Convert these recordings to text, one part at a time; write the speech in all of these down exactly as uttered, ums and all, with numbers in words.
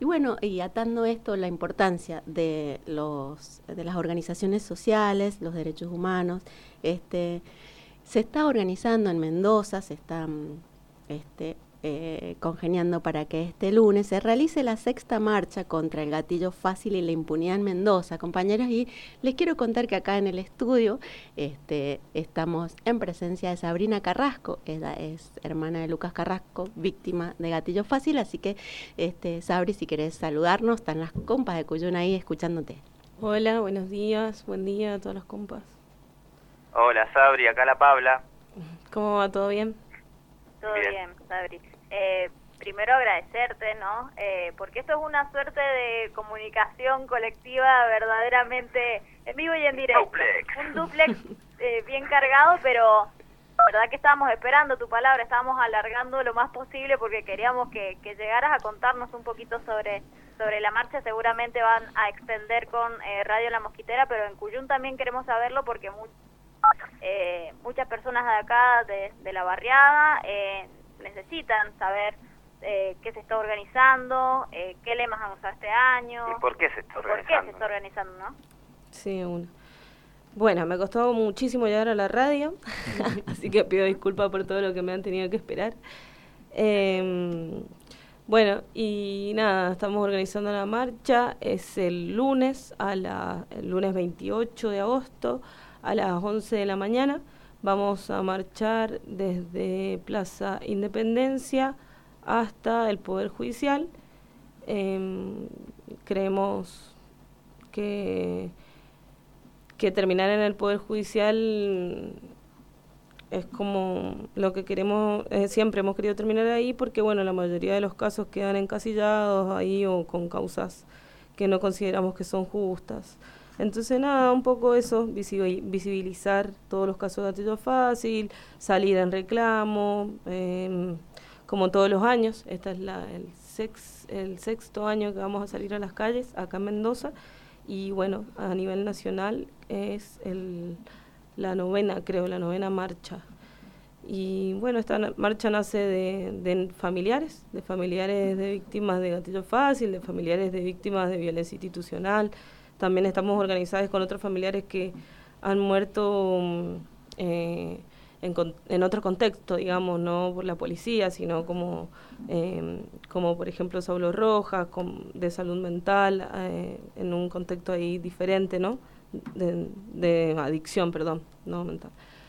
Y bueno, y atando esto, la importancia de los de las organizaciones sociales, los derechos humanos, este se está organizando en Mendoza, se están este, eh, congeniando para que este lunes se realice la sexta marcha contra el gatillo fácil y la impunidad en Mendoza, compañeros, y les quiero contar que acá en el estudio este, estamos en presencia de Sabrina Carrasco. Ella es hermana de Lucas Carrasco, víctima de gatillo fácil, así que este, Sabri, si querés saludarnos, están las compas de Cuyuna ahí escuchándote. Hola, buenos días, buen día a todas las compas. Hola Sabri, acá la Pabla. ¿Cómo va? ¿Todo bien? Todo bien, bien Sabri. Eh, primero agradecerte, ¿no? Eh, porque esto es una suerte de comunicación colectiva verdaderamente en vivo y en directo. Duplex. Un duplex eh, bien cargado, pero la verdad que estábamos esperando tu palabra, estábamos alargando lo más posible porque queríamos que, que llegaras a contarnos un poquito sobre, sobre la marcha. Seguramente van a extender con eh, Radio La Mosquitera, pero en Cuyún también queremos saberlo porque muchos Eh, muchas personas de acá, de, de la barriada, eh, necesitan saber eh, qué se está organizando, eh, qué lemas han usado este año. ¿Y por qué se está organizando? ¿Por qué se está organizando, no? Sí, uno. Bueno, me costó muchísimo llegar a la radio, así que pido disculpas por todo lo que me han tenido que esperar. Eh, bueno, y nada, estamos organizando la marcha, es el lunes, a la, el lunes veintiocho de agosto, a las once de la mañana. Vamos a marchar desde Plaza Independencia hasta el Poder Judicial. Eh, creemos que, que terminar en el Poder Judicial es como lo que queremos, eh, siempre hemos querido terminar ahí porque, bueno, la mayoría de los casos quedan encasillados ahí o con causas que no consideramos que son justas. Entonces, nada, un poco eso, visibilizar todos los casos de gatillo fácil, salir en reclamo, eh, como todos los años. Este es la, el, sex, el sexto año que vamos a salir a las calles, acá en Mendoza, y bueno, a nivel nacional es el, la novena, creo, la novena marcha. Y bueno, esta marcha nace de, de familiares, de familiares de víctimas de gatillo fácil, de familiares de víctimas de violencia institucional. También estamos organizados con otros familiares que han muerto eh, en, en otro contexto, digamos, no por la policía, sino como, eh, como por ejemplo Saulo Rojas, con, de salud mental, eh, en un contexto ahí diferente, ¿no? De, de adicción, perdón, no mental.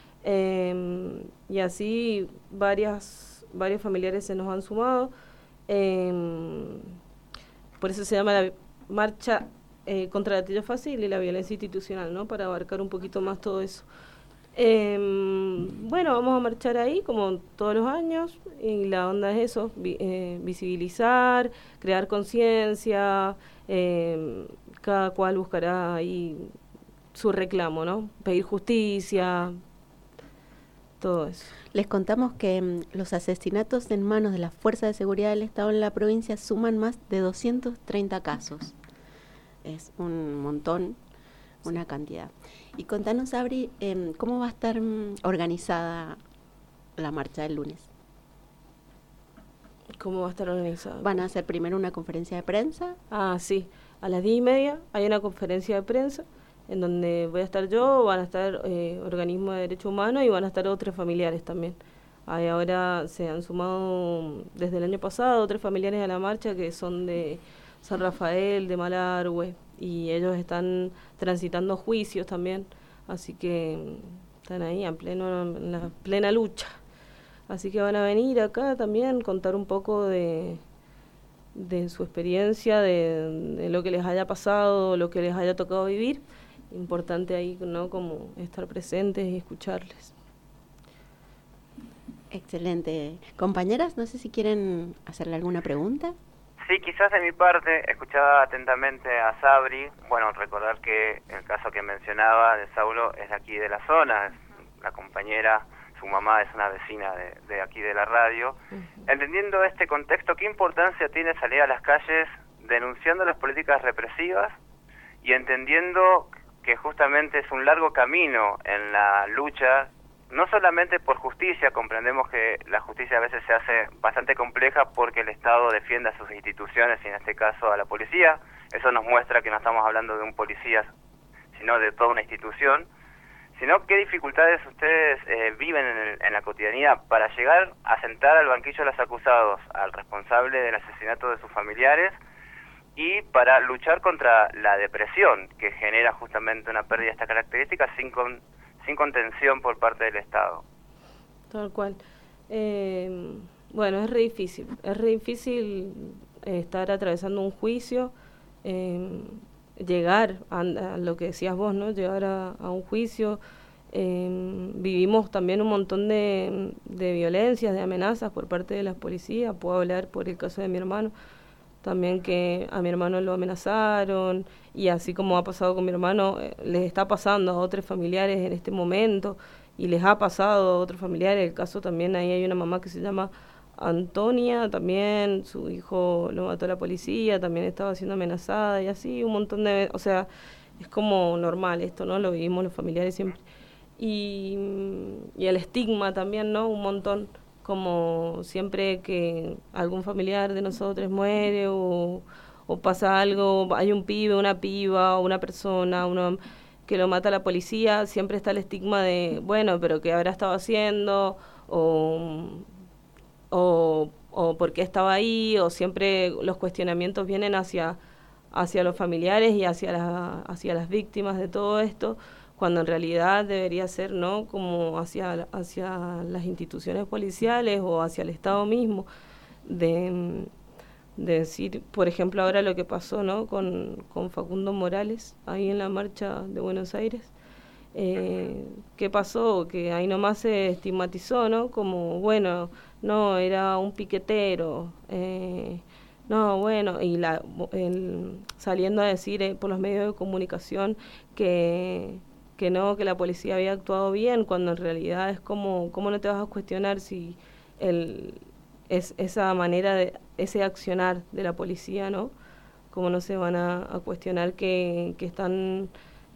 Eh, y así varias, varios familiares se nos han sumado. Eh, por eso se llama la marcha Eh, contra el gatillo fácil y la violencia institucional, ¿no? Para abarcar un poquito más todo eso. Eh, bueno, vamos a marchar ahí como todos los años y la onda es eso, vi, eh, visibilizar, crear conciencia, eh, cada cual buscará ahí su reclamo, ¿no? Pedir justicia, todo eso. Les contamos que um, los asesinatos en manos de las fuerzas de seguridad del Estado en la provincia suman más de doscientos treinta casos. Es un montón, una cantidad. Y contanos, Sabri, eh, ¿cómo va a estar um, organizada la marcha del lunes? ¿Cómo va a estar organizada? ¿Van a hacer primero una conferencia de prensa? Ah, sí. A las diez y media hay una conferencia de prensa en donde voy a estar yo, van a estar eh, organismos de derechos humanos y van a estar otros familiares también. Ahí ahora se han sumado desde el año pasado otros familiares a la marcha que son de San Rafael, de Malargüe, y ellos están transitando juicios también, así que están ahí en, pleno, en la plena lucha. Así que van a venir acá también, contar un poco de, de su experiencia, de, de lo que les haya pasado, lo que les haya tocado vivir. Importante ahí, ¿no? Como estar presentes y escucharles. Excelente. Compañeras, no sé si quieren hacerle alguna pregunta. Sí, quizás de mi parte, escuchaba atentamente a Sabri. Bueno, recordar que el caso que mencionaba de Saulo es de aquí de la zona, es la compañera, su mamá es una vecina de, de aquí de la radio. Uh-huh. Entendiendo este contexto, ¿qué importancia tiene salir a las calles denunciando las políticas represivas y entendiendo que justamente es un largo camino en la lucha no solamente por justicia, comprendemos que la justicia a veces se hace bastante compleja porque el Estado defiende a sus instituciones y en este caso a la policía. Eso nos muestra que no estamos hablando de un policía, sino de toda una institución. Sino qué dificultades ustedes eh, viven en, el, en la cotidianidad para llegar a sentar al banquillo de los acusados al responsable del asesinato de sus familiares y para luchar contra la depresión que genera justamente una pérdida de estas características sin con, sin contención por parte del Estado. Tal cual. Eh, bueno, es re difícil. Es re difícil estar atravesando un juicio, eh, llegar a, a lo que decías vos, ¿no? Llegar a, a un juicio. Eh, vivimos también un montón de, de violencias, de amenazas por parte de las policías. Puedo hablar por el caso de mi hermano, también que a mi hermano lo amenazaron, y así como ha pasado con mi hermano, eh, les está pasando a otros familiares en este momento, y les ha pasado a otros familiares. El caso también, ahí hay una mamá que se llama Antonia, también su hijo lo mató la policía, también estaba siendo amenazada, y así un montón de... O sea, es como normal esto, ¿no? Lo vivimos los familiares siempre. Y, y el estigma también, ¿no? Un montón, como siempre que algún familiar de nosotros muere o, o pasa algo, hay un pibe, una piba o una persona, uno que lo mata la policía, siempre está el estigma de, bueno, pero ¿qué habrá estado haciendo? O... O, o por qué estaba ahí, o siempre los cuestionamientos vienen hacia, hacia los familiares y hacia, la, hacia las víctimas de todo esto, cuando en realidad debería ser, ¿no?, como hacia, hacia las instituciones policiales o hacia el Estado mismo, de, de decir, por ejemplo, ahora lo que pasó, ¿no?, con, con Facundo Morales, ahí en la marcha de Buenos Aires. Eh, ¿Qué pasó? Que ahí nomás se estigmatizó, ¿no? Como, bueno, no, era un piquetero, eh, no, bueno, y la, el, saliendo a decir eh, por los medios de comunicación que, que no, que la policía había actuado bien, cuando en realidad es como, ¿cómo no te vas a cuestionar si el, es, esa manera, de ese accionar de la policía, ¿no? ¿Cómo no se van a, a cuestionar que, que están...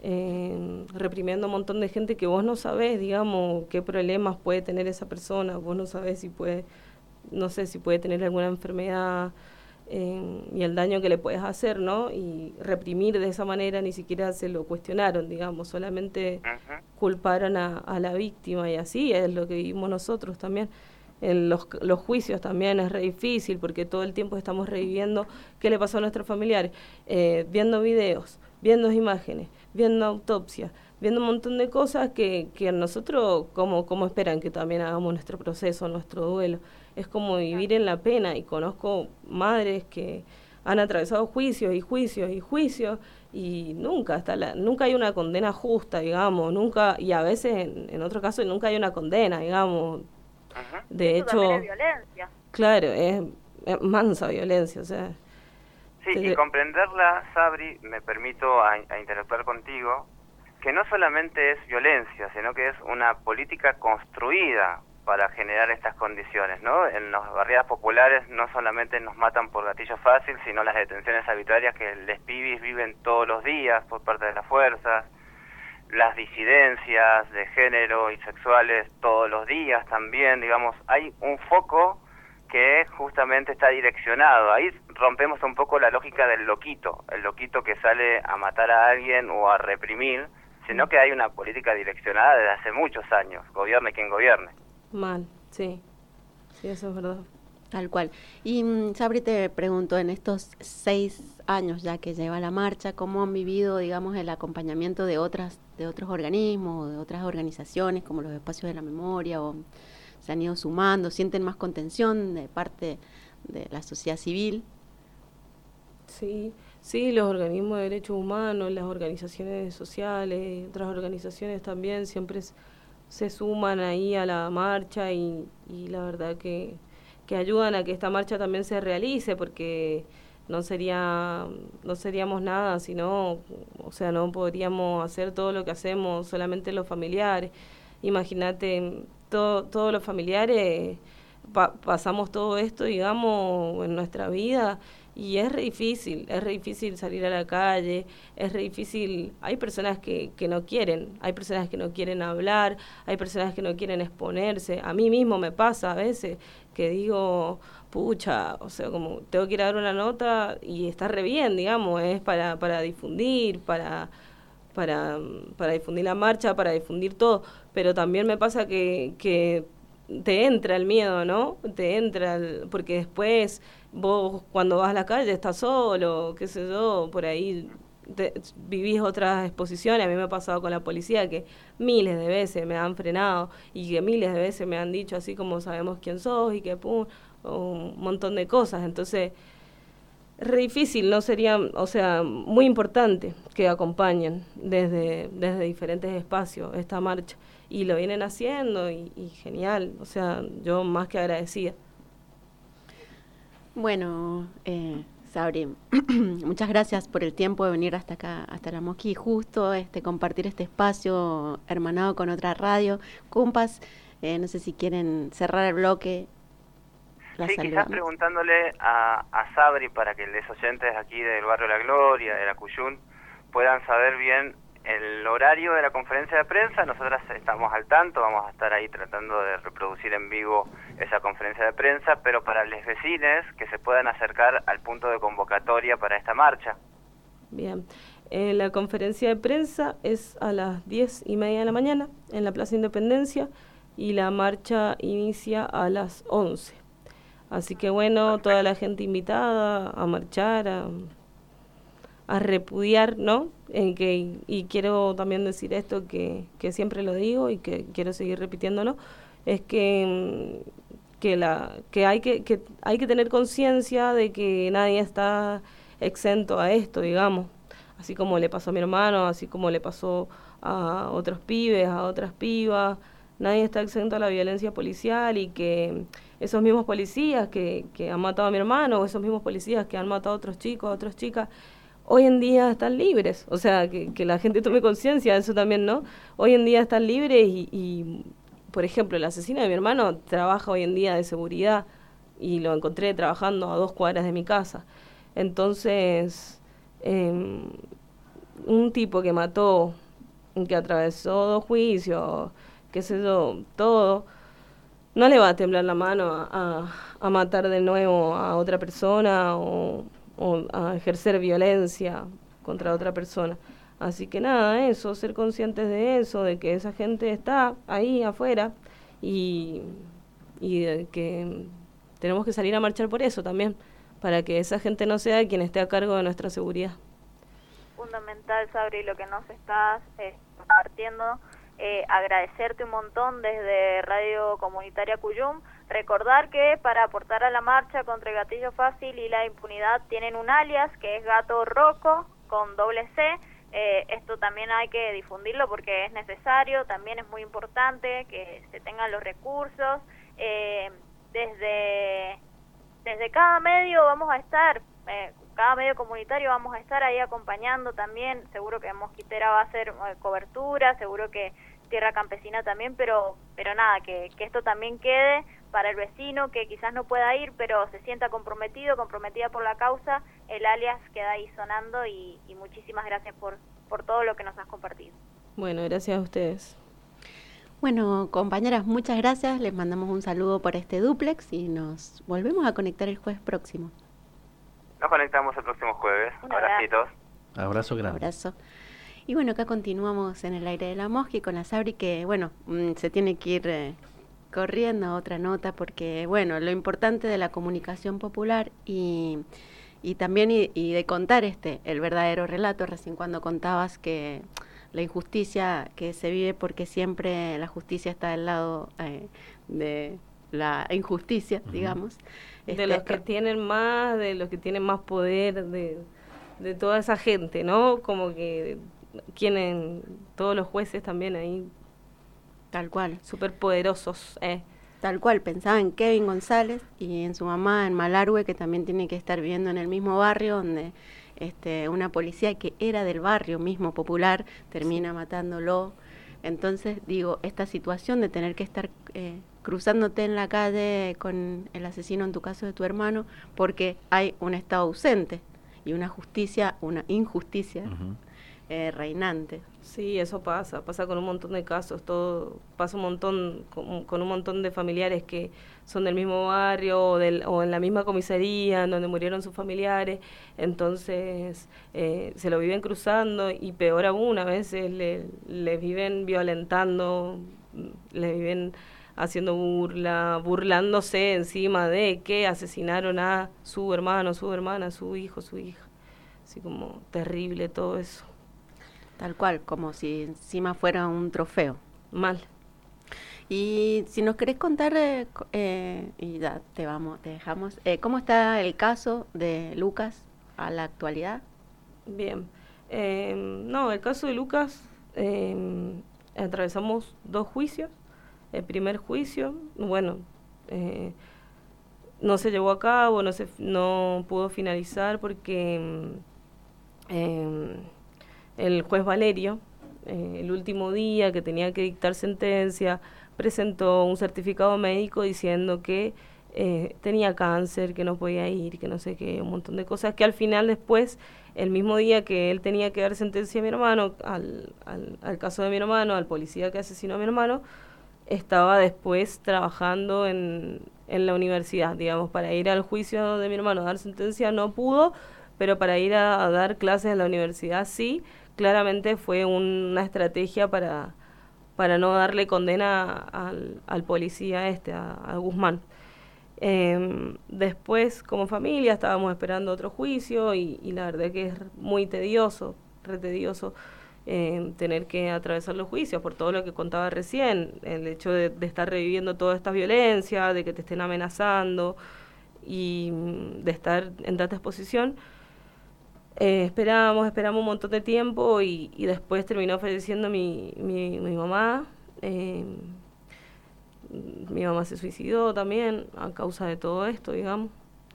Eh, reprimiendo un montón de gente que vos no sabés, digamos, qué problemas puede tener esa persona, vos no sabés si puede, no sé, si puede tener alguna enfermedad eh, y el daño que le puedes hacer, ¿no? Y reprimir de esa manera ni siquiera se lo cuestionaron, digamos, solamente uh-huh. culparon a, a la víctima, y así es lo que vivimos nosotros también. En los, los juicios también es re difícil porque todo el tiempo estamos reviviendo qué le pasó a nuestros familiares, eh, viendo videos, viendo imágenes, viendo autopsias, viendo un montón de cosas que, que nosotros, como, como esperan que también hagamos nuestro proceso, nuestro duelo. Es como vivir en la pena, y conozco madres que han atravesado juicios y juicios y juicios y nunca está la, nunca hay una condena justa, digamos, nunca, y a veces en, en otros casos nunca hay una condena, digamos. Ajá. De Eso hecho, también es violencia. Claro, es, es mansa violencia, o sea. Sí, te... y comprenderla, Sabri, me permito a, a interactuar contigo, que no solamente es violencia, sino que es una política construida para generar estas condiciones, ¿no? En las barriadas populares no solamente nos matan por gatillo fácil, sino las detenciones arbitrarias que les pibis viven todos los días por parte de las fuerzas, las disidencias de género y sexuales todos los días también, digamos, hay un foco que justamente está direccionado. Ahí rompemos un poco la lógica del loquito, el loquito que sale a matar a alguien o a reprimir, sino que hay una política direccionada desde hace muchos años, gobierne quien gobierne. Mal, sí, sí, eso es verdad. Tal cual. Y um, Sabri, te pregunto, en estos seis años ya que lleva la marcha, ¿cómo han vivido, digamos, el acompañamiento de otras, de otros organismos o de otras organizaciones como los espacios de la memoria, o se han ido sumando, sienten más contención de parte de la sociedad civil? Sí, sí, los organismos de derechos humanos, las organizaciones sociales, otras organizaciones también siempre se suman ahí a la marcha, y, y la verdad que, que ayudan a que esta marcha también se realice, porque no sería no seríamos nada si no, o sea, no podríamos hacer todo lo que hacemos solamente los familiares. Imagínate, todo, todos los familiares pa, pasamos todo esto, digamos, en nuestra vida, Y es re difícil, es re difícil salir a la calle, es re difícil, hay personas que, que no quieren, hay personas que no quieren hablar, hay personas que no quieren exponerse. A mí mismo me pasa a veces que digo, pucha, o sea, como tengo que ir a dar una nota y está re bien, digamos, es para, para difundir, para, para, para difundir la marcha, para difundir todo, pero también me pasa que, que te entra el miedo, ¿no? Te entra, el, porque después vos cuando vas a la calle estás solo, qué sé yo, por ahí te, vivís otras exposiciones. A mí me ha pasado con la policía que miles de veces me han frenado y que miles de veces me han dicho así como sabemos quién sos y que pum, un montón de cosas. Entonces, es re difícil, ¿no? Sería, o sea, muy importante que acompañen desde, desde diferentes espacios esta marcha. Y lo vienen haciendo y, y genial, o sea, yo más que agradecida. Bueno, eh, Sabri, muchas gracias por el tiempo de venir hasta acá, hasta La Mosqui, y justo este, compartir este espacio hermanado con otra radio. Compas, eh, no sé si quieren cerrar el bloque. La sí, saludamos. Quizás preguntándole a, a Sabri para que los oyentes aquí del barrio La Gloria, de la Cuyún, puedan saber bien el horario de la conferencia de prensa. Nosotras estamos al tanto, vamos a estar ahí tratando de reproducir en vivo esa conferencia de prensa, pero para los vecinos que se puedan acercar al punto de convocatoria para esta marcha. Bien, eh, la conferencia de prensa es a las diez y media de la mañana en la Plaza Independencia y la marcha inicia a las once. Así que bueno, perfecto. Toda la gente invitada a marchar, a... a repudiar, ¿no? En que, y quiero también decir esto que, que siempre lo digo y que quiero seguir repitiéndolo, es que, que, la, que, hay, que, que hay que tener conciencia de que nadie está exento a esto, digamos, así como le pasó a mi hermano, así como le pasó a otros pibes, a otras pibas, nadie está exento a la violencia policial y que esos mismos policías que, que han matado a mi hermano o esos mismos policías que han matado a otros chicos, a otras chicas, hoy en día están libres, o sea, que, que la gente tome conciencia de eso también, ¿no? Hoy en día están libres y, y, por ejemplo, el asesino de mi hermano trabaja hoy en día de seguridad y lo encontré trabajando a dos cuadras de mi casa. Entonces, eh, un tipo que mató, que atravesó dos juicios, qué sé yo, todo, no le va a temblar la mano a, a, a matar de nuevo a otra persona o... o a ejercer violencia contra otra persona. Así que nada, eso, ser conscientes de eso, de que esa gente está ahí afuera y, y de que tenemos que salir a marchar por eso también, para que esa gente no sea quien esté a cargo de nuestra seguridad. Fundamental, Sabri, lo que nos estás eh, compartiendo. Eh, agradecerte un montón desde Radio Comunitaria Cuyum. Recordar que para aportar a la marcha contra el gatillo fácil y la impunidad tienen un alias que es Gato Roco con doble C. Eh, esto también hay que difundirlo porque es necesario, también es muy importante que se tengan los recursos. Eh, desde, desde cada medio vamos a estar, eh, cada medio comunitario vamos a estar ahí acompañando también. Seguro que Mosquitera va a hacer eh, cobertura, seguro que Tierra Campesina también, pero pero nada, que, que esto también quede para el vecino que quizás no pueda ir, pero se sienta comprometido, comprometida por la causa. El alias queda ahí sonando y, y muchísimas gracias por, por todo lo que nos has compartido. Bueno, gracias a ustedes. Bueno, compañeras, muchas gracias. Les mandamos un saludo por este dúplex y nos volvemos a conectar el jueves próximo. Nos conectamos el próximo jueves. Abracitos. Abrazo grande. Abrazo. Y bueno, acá continuamos en el aire de La Mosqui con la Sabri, que bueno, mmm, se tiene que ir eh, corriendo a otra nota porque bueno, lo importante de la comunicación popular y, y también y, y de contar este el verdadero relato, recién cuando contabas que la injusticia que se vive porque siempre la justicia está del lado eh, de la injusticia, uh-huh. digamos. De este, los que tienen más, de los que tienen más poder, de, de toda esa gente, ¿no? Como que tienen todos los jueces también ahí. Tal cual. Súper poderosos, eh. Tal cual, pensaba en Kevin González y en su mamá en Malargüe, que también tiene que estar viviendo en el mismo barrio, donde este, una policía que era del barrio mismo popular termina sí. matándolo. Entonces, digo, esta situación de tener que estar eh, cruzándote en la calle con el asesino, en tu caso de tu hermano, porque hay un Estado ausente y una justicia, una injusticia uh-huh. eh, reinante. Sí, eso pasa, pasa con un montón de casos, todo pasa un montón con, con un montón de familiares que son del mismo barrio o, del, o en la misma comisaría en donde murieron sus familiares, entonces eh, se lo viven cruzando y peor aún, a veces le, le viven violentando, le viven haciendo burla, burlándose encima de que asesinaron a su hermano, su hermana, su hijo, su hija, así como terrible todo eso. Tal cual, como si encima fuera un trofeo. Mal. Y si nos querés contar, eh, eh, y ya te vamos, te dejamos, eh, ¿cómo está el caso de Lucas a la actualidad? Bien. Eh, no, el caso de Lucas, eh, atravesamos dos juicios. El primer juicio, bueno, eh, no se llevó a cabo, no se, no pudo finalizar porque... Eh, el juez Valerio, eh, el último día que tenía que dictar sentencia, presentó un certificado médico diciendo que eh, tenía cáncer, que no podía ir, que no sé qué, un montón de cosas, que al final después, el mismo día que él tenía que dar sentencia a mi hermano, al, al, al caso de mi hermano, al policía que asesinó a mi hermano, estaba después trabajando en, en la universidad, digamos, para ir al juicio de mi hermano a dar sentencia no pudo, pero para ir a, a dar clases en la universidad sí. Claramente fue un, una estrategia para, para no darle condena al, al policía este, a, a Guzmán. Eh, después, como familia, estábamos esperando otro juicio y, y la verdad que es muy tedioso, re tedioso eh, tener que atravesar los juicios por todo lo que contaba recién, el hecho de, de estar reviviendo toda esta violencia, de que te estén amenazando y de estar en tanta exposición. Eh, esperamos, esperamos un montón de tiempo y, y después terminó falleciendo mi, mi, mi mamá. Eh, mi mamá se suicidó también a causa de todo esto, digamos.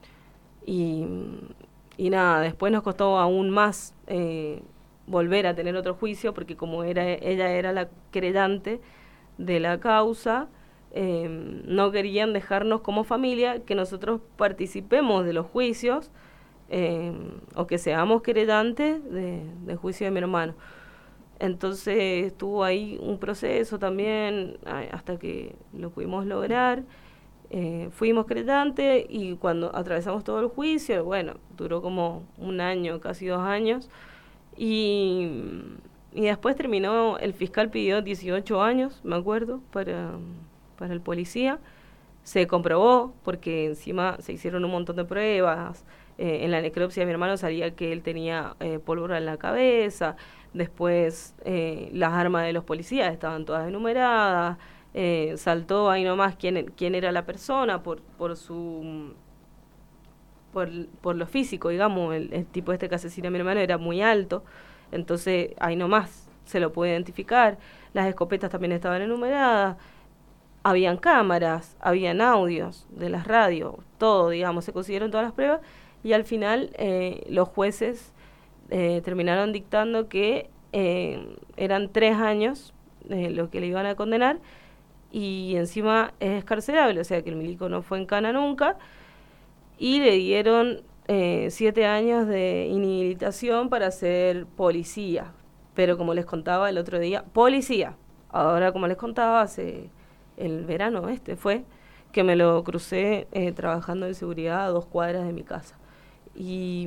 Y, y nada, después nos costó aún más eh, volver a tener otro juicio porque como era ella era la querellante de la causa, eh, no querían dejarnos como familia que nosotros participemos de los juicios. Eh, o que seamos querellantes de, de juicio de mi hermano. Entonces estuvo ahí un proceso también hasta que lo pudimos lograr. Eh, fuimos querellantes y cuando atravesamos todo el juicio, bueno, duró como un año, casi dos años, y, y después terminó, el fiscal pidió dieciocho años, me acuerdo, para, para el policía. Se comprobó porque encima se hicieron un montón de pruebas. Eh, en la necropsia de mi hermano salía que él tenía eh, pólvora en la cabeza, después eh, las armas de los policías estaban todas enumeradas, eh, saltó ahí nomás quién, quién era la persona por por su por, por lo físico, digamos, el, el tipo este que asesinó a mi hermano era muy alto, entonces ahí nomás se lo puede identificar, las escopetas también estaban enumeradas, habían cámaras, habían audios de las radios, todo, digamos, se consiguieron todas las pruebas. Y al final eh, los jueces eh, terminaron dictando que eh, eran tres años eh, lo que le iban a condenar y encima es excarcelable, o sea que el milico no fue en cana nunca y le dieron eh, siete años de inhabilitación para ser policía, pero como les contaba el otro día, policía, ahora como les contaba hace el verano este fue que me lo crucé eh, trabajando de seguridad a dos cuadras de mi casa. Y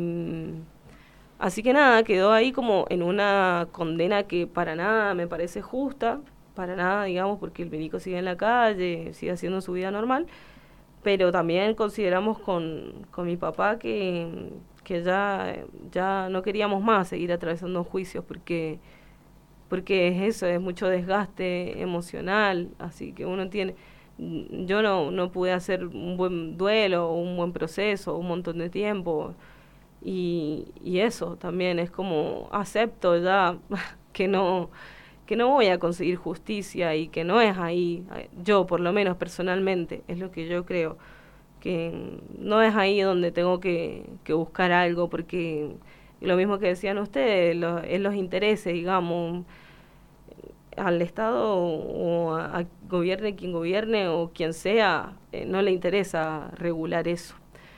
así que nada, quedó ahí como en una condena que para nada me parece justa, para nada, digamos, porque el milico sigue en la calle, sigue haciendo su vida normal, pero también consideramos con, con mi papá que, que ya, ya no queríamos más seguir atravesando juicios porque, porque es eso, es mucho desgaste emocional, así que uno tiene... Yo no, no pude hacer un buen duelo, un buen proceso, un montón de tiempo. Y, y eso también es como acepto ya que no, que no voy a conseguir justicia y que no es ahí, yo por lo menos personalmente, es lo que yo creo, que no es ahí donde tengo que, que buscar algo, porque lo mismo que decían ustedes, lo, es los intereses, digamos. al Estado o a, a gobierne quien gobierne o quien sea, eh, no le interesa regular eso.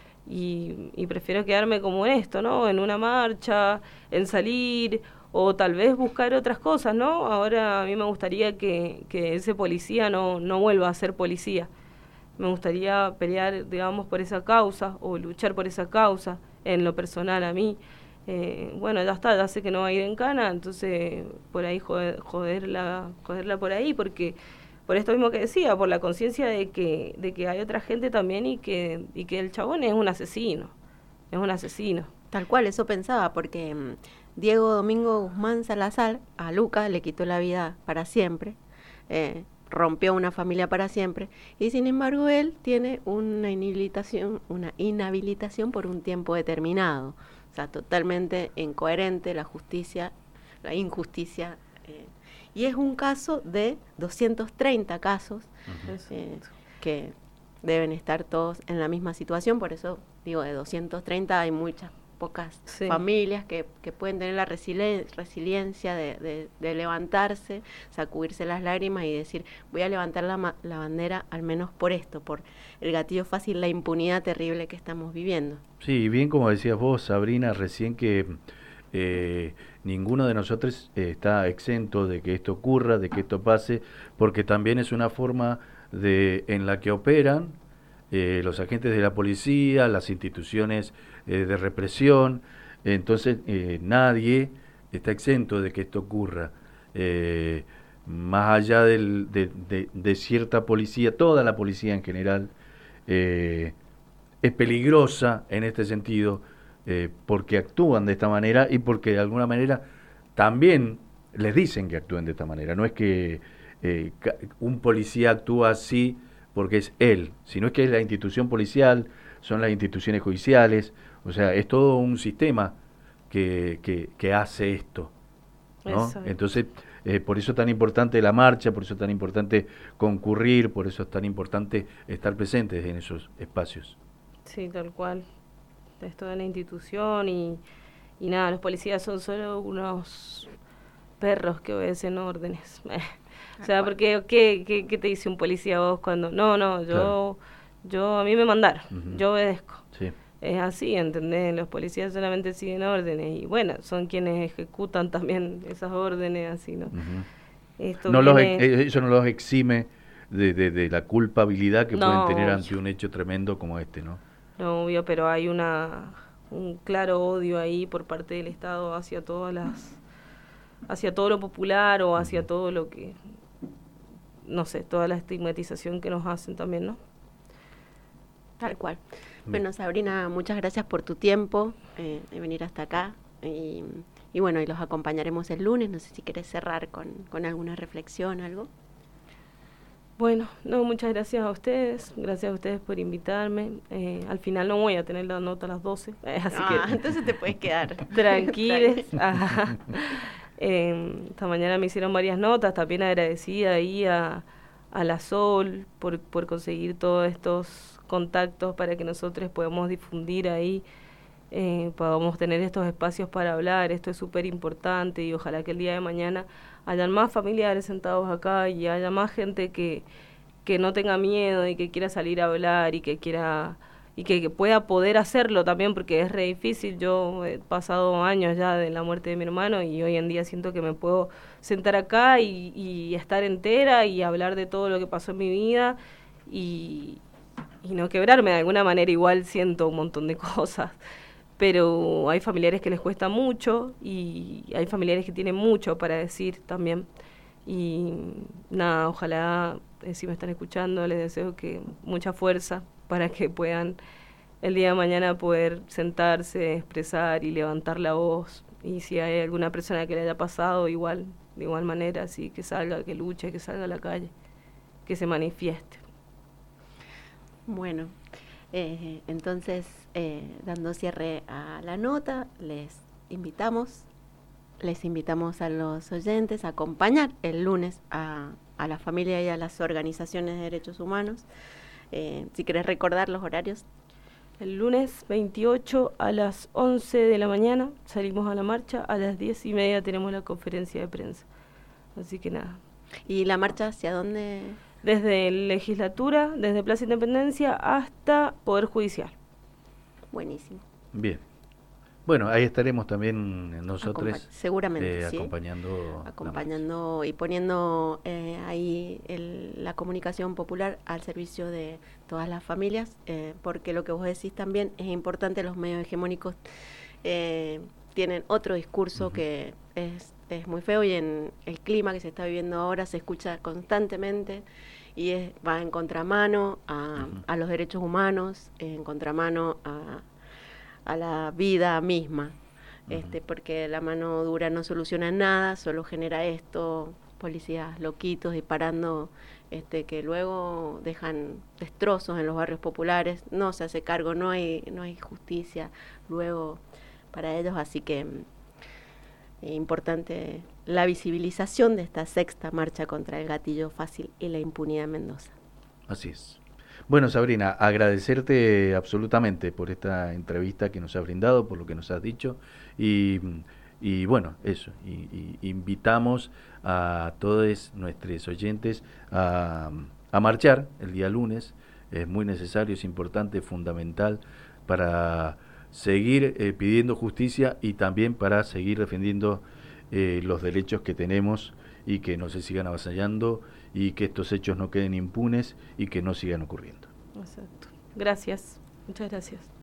Y, y prefiero quedarme como en esto, ¿no? En una marcha, en salir, o tal vez buscar otras cosas, ¿no? Ahora a mí me gustaría que, que ese policía no, no vuelva a ser policía. Me gustaría pelear, digamos, por esa causa, o luchar por esa causa, en lo personal a mí. Eh, bueno, ya está, ya sé que no va a ir en cana, entonces por ahí joder, joderla, joderla por ahí, porque por esto mismo que decía, por la conciencia de que, de que hay otra gente también y que, y que el chabón es un asesino, es un asesino. Tal cual, eso pensaba, porque um, Diego Domingo Guzmán Salazar a Luca le quitó la vida para siempre, eh, rompió una familia para siempre, y sin embargo él tiene una inhabilitación, una inhabilitación por un tiempo determinado. O sea, totalmente incoherente la justicia, la injusticia. Eh, y es un caso de doscientos treinta casos uh-huh. eh, que deben estar todos en la misma situación. Por eso digo, de doscientos treinta hay muchas pocas sí. familias que, que pueden tener la resili- resiliencia de, de, de levantarse, sacudirse las lágrimas y decir, voy a levantar la, ma- la bandera al menos por esto, por el gatillo fácil, la impunidad terrible que estamos viviendo. Sí, bien como decías vos, Sabrina, recién que eh, ninguno de nosotros eh, está exento de que esto ocurra, de que esto pase, porque también es una forma de en la que operan eh, los agentes de la policía, las instituciones eh, de represión. Entonces eh, nadie está exento de que esto ocurra. Eh, más allá del, de, de, de cierta policía, toda la policía en general, eh, es peligrosa en este sentido, eh, porque actúan de esta manera y porque de alguna manera también les dicen que actúen de esta manera. No es que eh, un policía actúa así porque es él, sino es que es la institución policial, son las instituciones judiciales, o sea, es todo un sistema que, que, que hace esto, ¿no? Eso. Entonces, eh, por eso es tan importante la marcha, por eso es tan importante concurrir, por eso es tan importante estar presentes en esos espacios. Sí, tal cual. Es toda la institución y, y nada, los policías son solo unos perros que obedecen órdenes. O sea, porque ¿qué, qué, ¿qué te dice un policía vos cuando...? No, no, yo, claro. yo a mí me mandaron, uh-huh. yo obedezco. Sí. Es así, ¿entendés? Los policías solamente siguen órdenes y bueno, son quienes ejecutan también esas órdenes, así, ¿no? Uh-huh. Esto no viene... los, eso no los exime de, de, de la culpabilidad que no, pueden tener ante un hecho tremendo como este, ¿no? No, obvio, pero hay una un claro odio ahí por parte del Estado hacia todas las... hacia todo lo popular o hacia uh-huh. todo lo que... no sé, toda la estigmatización que nos hacen también, ¿no? Tal cual. Bueno, Sabrina, muchas gracias por tu tiempo eh, de venir hasta acá. Y, y bueno, y los acompañaremos el lunes. No sé si querés cerrar con, con alguna reflexión, algo. Bueno, no, muchas gracias a ustedes. Gracias a ustedes por invitarme. Eh, al final no voy a tener la nota a las doce. Eh, así ah, que entonces te puedes quedar. Tranquiles. eh, esta mañana me hicieron varias notas. También agradecida ahí a, a la Sol por, por conseguir todos estos contactos para que nosotros podamos difundir ahí, eh, podamos tener estos espacios para hablar. Esto es súper importante y ojalá que el día de mañana hayan más familiares sentados acá y haya más gente que, que no tenga miedo y que quiera salir a hablar y que quiera y que, que pueda poder hacerlo también, porque es re difícil. Yo he pasado años ya de la muerte de mi hermano y hoy en día siento que me puedo sentar acá y, y estar entera y hablar de todo lo que pasó en mi vida y y no quebrarme de alguna manera. Igual siento un montón de cosas, pero hay familiares que les cuesta mucho y hay familiares que tienen mucho para decir también y nada, ojalá eh, si me están escuchando les deseo que mucha fuerza para que puedan el día de mañana poder sentarse, expresar y levantar la voz, y si hay alguna persona que le haya pasado igual, de igual manera, así que salga, que luche, que salga a la calle, que se manifieste. Bueno, eh, entonces, eh, dando cierre a la nota, les invitamos, les invitamos a los oyentes a acompañar el lunes a, a la familia y a las organizaciones de derechos humanos. Eh, si querés recordar los horarios. El lunes veintiocho a las once de la mañana salimos a la marcha, a las diez y media tenemos la conferencia de prensa. Así que nada, ¿Y la marcha hacia dónde? Desde legislatura, desde Plaza Independencia hasta Poder Judicial. Buenísimo. Bien. Bueno, ahí estaremos también nosotros Acompa seguramente, eh, ¿sí? acompañando, acompañando y poniendo eh, ahí el, la comunicación popular al servicio de todas las familias, eh, porque lo que vos decís también es importante, los medios hegemónicos eh, tienen otro discurso uh-huh. que es, es muy feo, y en el clima que se está viviendo ahora se escucha constantemente y es, va en contramano a, uh-huh. a los derechos humanos, en contramano a a la vida misma, uh-huh. este, porque la mano dura no soluciona nada, solo genera esto, policías loquitos disparando, este, que luego dejan destrozos en los barrios populares, no se hace cargo, no hay, no hay justicia luego para ellos, así que es importante la visibilización de esta sexta marcha contra el gatillo fácil y la impunidad en Mendoza. Así es. Bueno, Sabrina, agradecerte absolutamente por esta entrevista que nos has brindado, por lo que nos has dicho, y, y bueno, eso, y, y invitamos a todos nuestros oyentes a, a marchar el día lunes. Es muy necesario, es importante, es fundamental para seguir eh, pidiendo justicia y también para seguir defendiendo eh, los derechos que tenemos y que no se sigan avasallando y que estos hechos no queden impunes y que no sigan ocurriendo. Exacto. Gracias. Muchas gracias.